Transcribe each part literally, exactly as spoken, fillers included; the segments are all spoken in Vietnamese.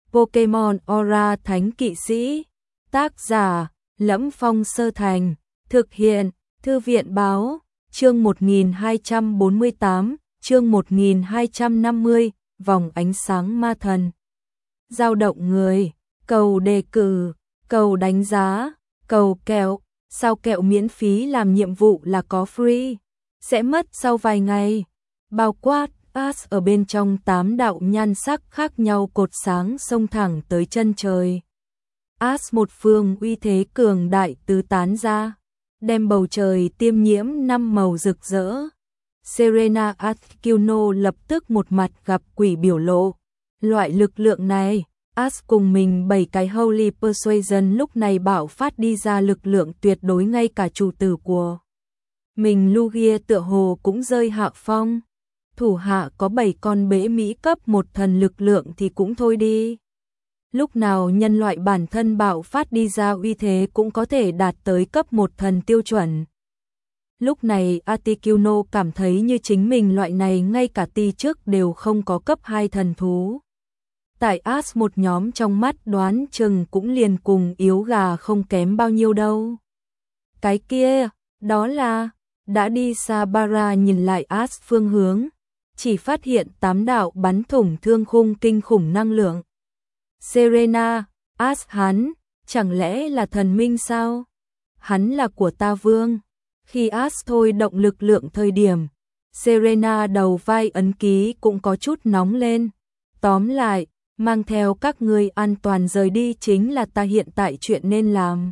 Pokemon Aura Thánh Kỵ Sĩ. Tác giả: Lẫm Phong Sơ Thành. Thực hiện: Thư viện báo. Chương một nghìn hai trăm bốn mươi tám, chương một nghìn hai trăm năm mươi, vòng ánh sáng ma thần. Dao động người, cầu đề cử, cầu đánh giá, cầu kẹo, sao kẹo miễn phí làm nhiệm vụ là có free, sẽ mất sau vài ngày. Bao quát, as ở bên trong tám đạo nhan sắc khác nhau cột sáng xông thẳng tới chân trời. As một phương uy thế cường đại tứ tán ra, đem bầu trời tiêm nhiễm năm màu rực rỡ. Serena Articuno lập tức một mặt gặp quỷ biểu lộ. Loại lực lượng này, As cùng mình bảy cái Holy Persuasion lúc này bạo phát đi ra lực lượng tuyệt đối, ngay cả chủ tử của mình Lugia tựa hồ cũng rơi hạ phong. Thủ hạ có bảy con bể Mỹ cấp một thần lực lượng thì cũng thôi đi. Lúc nào nhân loại bản thân bạo phát đi ra uy thế cũng có thể đạt tới cấp một thần tiêu chuẩn. Lúc này Articuno cảm thấy như chính mình loại này ngay cả ti trước đều không có cấp hai thần thú. Tại As một nhóm trong mắt đoán chừng cũng liền cùng yếu gà không kém bao nhiêu đâu. Cái kia, đó là, đã đi xa Bara nhìn lại As phương hướng, chỉ phát hiện tám đạo bắn thủng thương khung kinh khủng năng lượng. Serena, As hắn, chẳng lẽ là thần minh sao? Hắn là của ta vương. Khi As thôi động lực lượng thời điểm, Serena đầu vai ấn ký cũng có chút nóng lên. Tóm lại, mang theo các ngươi an toàn rời đi chính là ta hiện tại chuyện nên làm.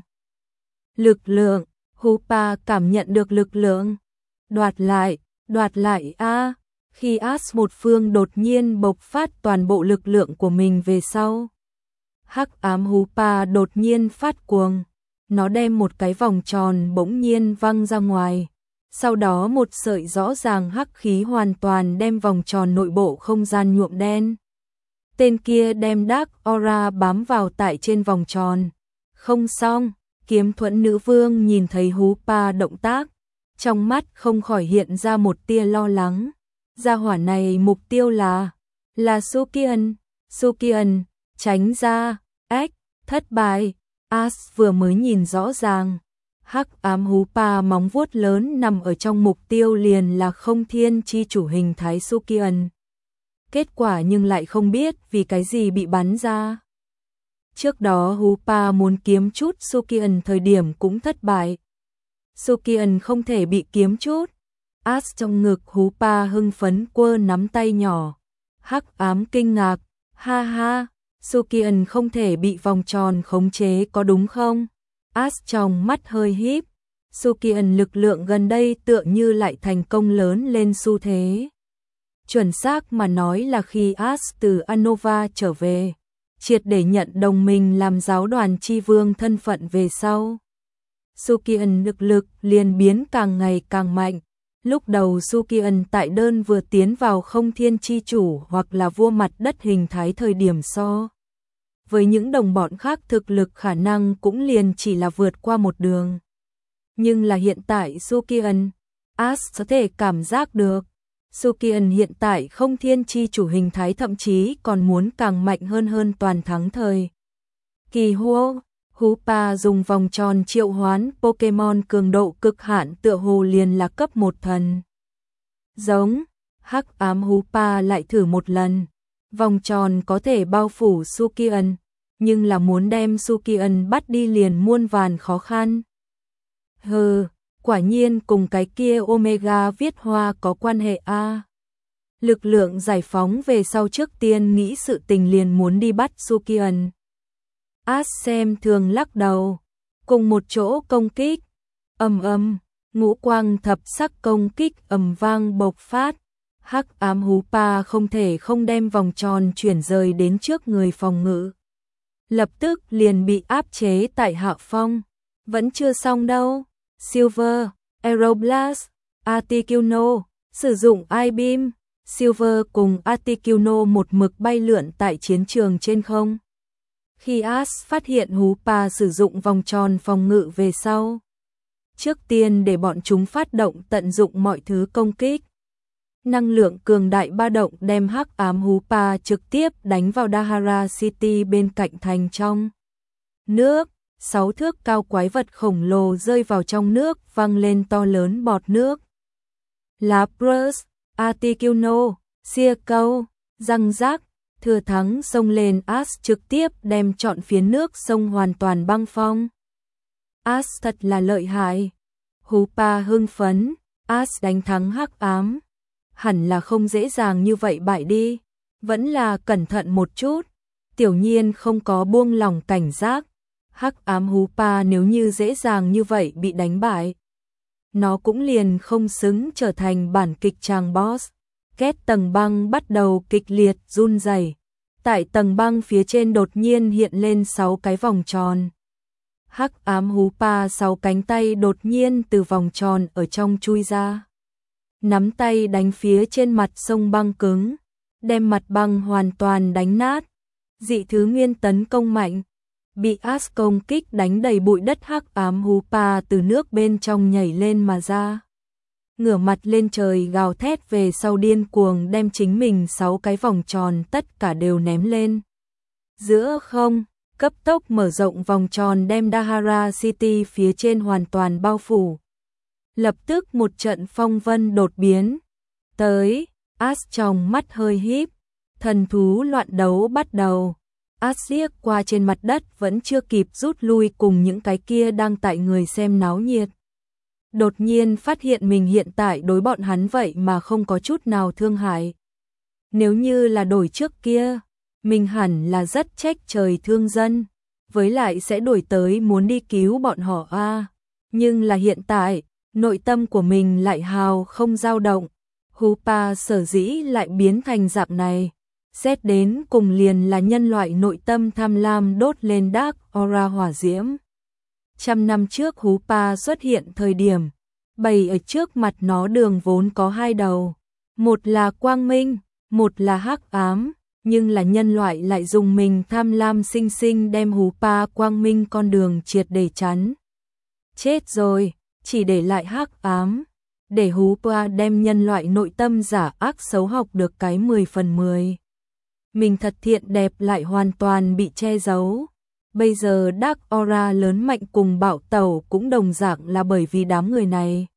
Lực lượng, Hoopa cảm nhận được lực lượng. Đoạt lại, đoạt lại a. Khi As một phương đột nhiên bộc phát toàn bộ lực lượng của mình về sau, hắc ám Hoopa đột nhiên phát cuồng. Nó đem một cái vòng tròn bỗng nhiên văng ra ngoài. Sau đó một sợi rõ ràng hắc khí hoàn toàn đem vòng tròn nội bộ không gian nhuộm đen. Tên kia đem Dark Aura bám vào tại trên vòng tròn. Không xong, Kiếm Thuẫn Nữ Vương nhìn thấy Hoopa động tác, trong mắt không khỏi hiện ra một tia lo lắng. Gia hỏa này mục tiêu là, là Sukian, Sukian, tránh ra, ếch, thất bại. As vừa mới nhìn rõ ràng, hắc ám Hoopa móng vuốt lớn nằm ở trong mục tiêu liền là không thiên chi chủ hình thái Sukian. Kết quả nhưng lại không biết vì cái gì bị bắn ra. Trước đó Hoopa muốn kiếm chút Sukian thời điểm cũng thất bại. Sukian không thể bị kiếm chút. As trong ngực Hoopa hưng phấn quơ nắm tay nhỏ. Hắc ám kinh ngạc, ha ha, Sukian không thể bị vòng tròn khống chế có đúng không? As trong mắt hơi híp. Sukian lực lượng gần đây tựa như lại thành công lớn lên xu thế. Chuẩn xác mà nói là khi As từ Anova trở về, triệt để nhận đồng mình làm giáo đoàn chi vương thân phận về sau, Sukian lực lực liền biến càng ngày càng mạnh. Lúc đầu Sukian tại đơn vừa tiến vào không thiên chi chủ hoặc là vua mặt đất hình thái thời điểm so với những đồng bọn khác thực lực khả năng cũng liền chỉ là vượt qua một đường. Nhưng là hiện tại Sukian, As có thể cảm giác được, Sukian hiện tại không thiên chi chủ hình thái thậm chí còn muốn càng mạnh hơn hơn toàn thắng thời. Kỳ hô, Hoopa dùng vòng tròn triệu hoán Pokemon cường độ cực hạn tựa hồ liền là cấp một thần. Giống, hắc ám Hoopa lại thử một lần. Vòng tròn có thể bao phủ Sukian, nhưng là muốn đem Sukian bắt đi liền muôn vàn khó khăn. Hừ, quả nhiên cùng cái kia Omega viết hoa có quan hệ a. Lực lượng giải phóng về sau trước tiên nghĩ sự tình liền muốn đi bắt Sukian. As xem thường lắc đầu, cùng một chỗ công kích. Ầm ầm, ngũ quang thập sắc công kích ầm vang bộc phát. Hắc ám Hoopa không thể không đem vòng tròn chuyển rời đến trước người phòng ngự. Lập tức liền bị áp chế tại hạ phong. Vẫn chưa xong đâu. Silver, Aeroblast, Articuno, sử dụng I-Beam. Silver cùng Articuno một mực bay lượn tại chiến trường trên không. Khi As phát hiện Hoopa sử dụng vòng tròn phòng ngự về sau, trước tiên để bọn chúng phát động tận dụng mọi thứ công kích. Năng lượng cường đại ba động đem hắc ám Hoopa trực tiếp đánh vào Dahara City bên cạnh thành trong nước. Sáu thước cao quái vật khổng lồ rơi vào trong nước, văng lên to lớn bọt nước. Lapras, Articuno, Circle, răng rác, thừa thắng xông lên. Ash trực tiếp đem trọn phía nước sông hoàn toàn băng phong. Ash thật là lợi hại. Hoopa hưng phấn, Ash đánh thắng hắc ám. Hẳn là không dễ dàng như vậy bại đi, vẫn là cẩn thận một chút. Tiểu Nhiên không có buông lỏng cảnh giác. Hắc ám Hoopa nếu như dễ dàng như vậy bị đánh bại, nó cũng liền không xứng trở thành bản kịch chàng boss. Két tầng băng bắt đầu kịch liệt run rẩy. Tại tầng băng phía trên đột nhiên hiện lên sáu cái vòng tròn. Hắc ám Hoopa sáu cánh tay đột nhiên từ vòng tròn ở trong chui ra. Nắm tay đánh phía trên mặt sông băng cứng, đem mặt băng hoàn toàn đánh nát. Dị thứ nguyên tấn công mạnh, bị Ash công kích đánh đầy bụi đất. Hắc ám Hoopa từ nước bên trong nhảy lên mà ra, ngửa mặt lên trời gào thét về sau, điên cuồng đem chính mình sáu cái vòng tròn tất cả đều ném lên giữa không, cấp tốc mở rộng vòng tròn đem Dahara City phía trên hoàn toàn bao phủ. Lập tức một trận phong vân đột biến tới. Ash trong mắt hơi híp, thần thú loạn đấu bắt đầu. Ash liếc qua trên mặt đất vẫn chưa kịp rút lui cùng những cái kia đang tại người xem náo nhiệt. Đột nhiên phát hiện mình hiện tại đối bọn hắn vậy mà không có chút nào thương hại. Nếu như là đổi trước kia, mình hẳn là rất trách trời thương dân, với lại sẽ đuổi tới muốn đi cứu bọn họ a. À. Nhưng là hiện tại, nội tâm của mình lại hào không dao động. Hoopa sở dĩ lại biến thành dạng này, xét đến cùng liền là nhân loại nội tâm tham lam đốt lên Dark Aura hỏa diễm. Trăm năm trước Hoopa xuất hiện thời điểm, bày ở trước mặt nó đường vốn có hai đầu, một là quang minh, một là hắc ám, nhưng là nhân loại lại dùng mình tham lam sinh sinh đem Hoopa quang minh con đường triệt để chắn. Chết rồi, chỉ để lại hắc ám, để Hoopa đem nhân loại nội tâm giả ác xấu học được cái mười phần mười. Mình thật thiện đẹp lại hoàn toàn bị che giấu. Bây giờ Dark Aura lớn mạnh cùng bạo tẩu cũng đồng dạng là bởi vì đám người này.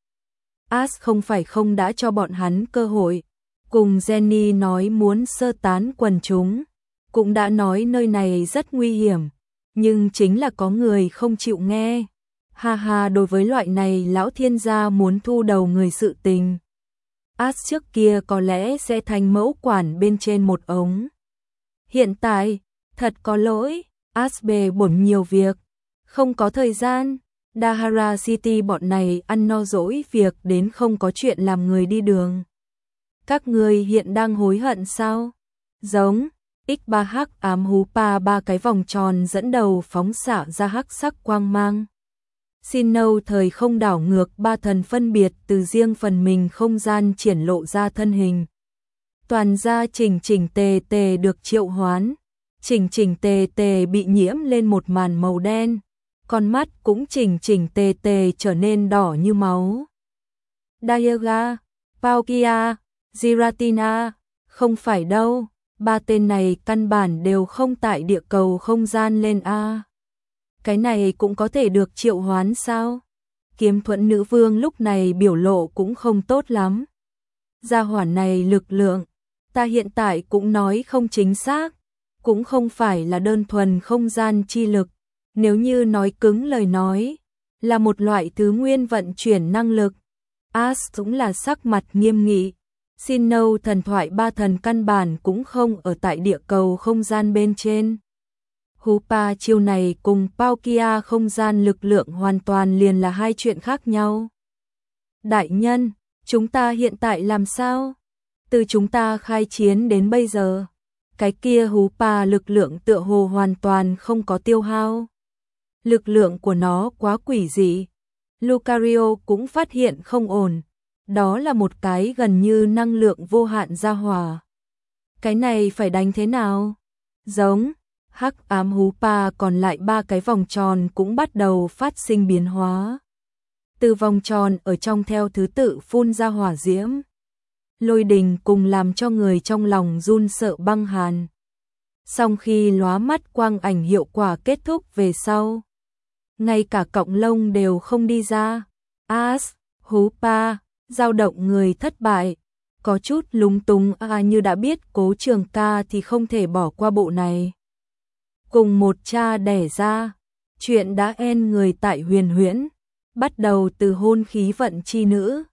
Ash không phải không đã cho bọn hắn cơ hội, cùng Jenny nói muốn sơ tán quần chúng, cũng đã nói nơi này rất nguy hiểm, nhưng chính là có người không chịu nghe. Ha ha, đối với loại này lão thiên gia muốn thu đầu người sự tình, Ash trước kia có lẽ sẽ thành mẫu quản bên trên một ống. Hiện tại, thật có lỗi, Ash bề bộn nhiều việc, không có thời gian. Dahara City bọn này ăn no dỗi việc đến không có chuyện làm người đi đường. Các người hiện đang hối hận sao? Giống, ích ba hắc ám Hoopa ba cái vòng tròn dẫn đầu phóng xạ ra hắc sắc quang mang. Sinnoh thời không đảo ngược ba thần phân biệt từ riêng phần mình không gian triển lộ ra thân hình. Toàn gia chỉnh chỉnh tề tề được triệu hoán, chỉnh chỉnh tề tề bị nhiễm lên một màn màu đen, con mắt cũng chỉnh chỉnh tề tề trở nên đỏ như máu. Dialga, Palkia, Giratina, không phải đâu, ba tên này căn bản đều không tại địa cầu không gian lên a. Cái này cũng có thể được triệu hoán sao? Kiếm Thuẫn nữ vương lúc này biểu lộ cũng không tốt lắm. Gia hỏa này lực lượng, ta hiện tại cũng nói không chính xác, cũng không phải là đơn thuần không gian chi lực, nếu như nói cứng lời nói, là một loại thứ nguyên vận chuyển năng lực. Ash cũng là sắc mặt nghiêm nghị. Sinnoh thần thoại ba thần căn bản cũng không ở tại địa cầu không gian bên trên. Hoopa chiêu này cùng Palkia không gian lực lượng hoàn toàn liền là hai chuyện khác nhau. Đại nhân, chúng ta hiện tại làm sao? Từ chúng ta khai chiến đến bây giờ, cái kia Hoopa lực lượng tựa hồ hoàn toàn không có tiêu hao. Lực lượng của nó quá quỷ dị. Lucario cũng phát hiện không ổn. Đó là một cái gần như năng lượng vô hạn gia hỏa. Cái này phải đánh thế nào? Giống, hắc ám Hoopa còn lại ba cái vòng tròn cũng bắt đầu phát sinh biến hóa. Từ vòng tròn ở trong theo thứ tự phun ra hỏa diễm. lôi đình cùng làm cho người trong lòng run sợ băng hàn. Song khi lóa mắt quang ảnh hiệu quả kết thúc về sau, ngay cả cọng lông đều không đi ra. As, hú pa, dao động người thất bại, có chút lúng túng à như đã biết Cố Trường Ca thì không thể bỏ qua bộ này. Cùng một cha đẻ ra, chuyện đã en người tại Huyền Huyễn, bắt đầu từ hôn khí vận chi nữ,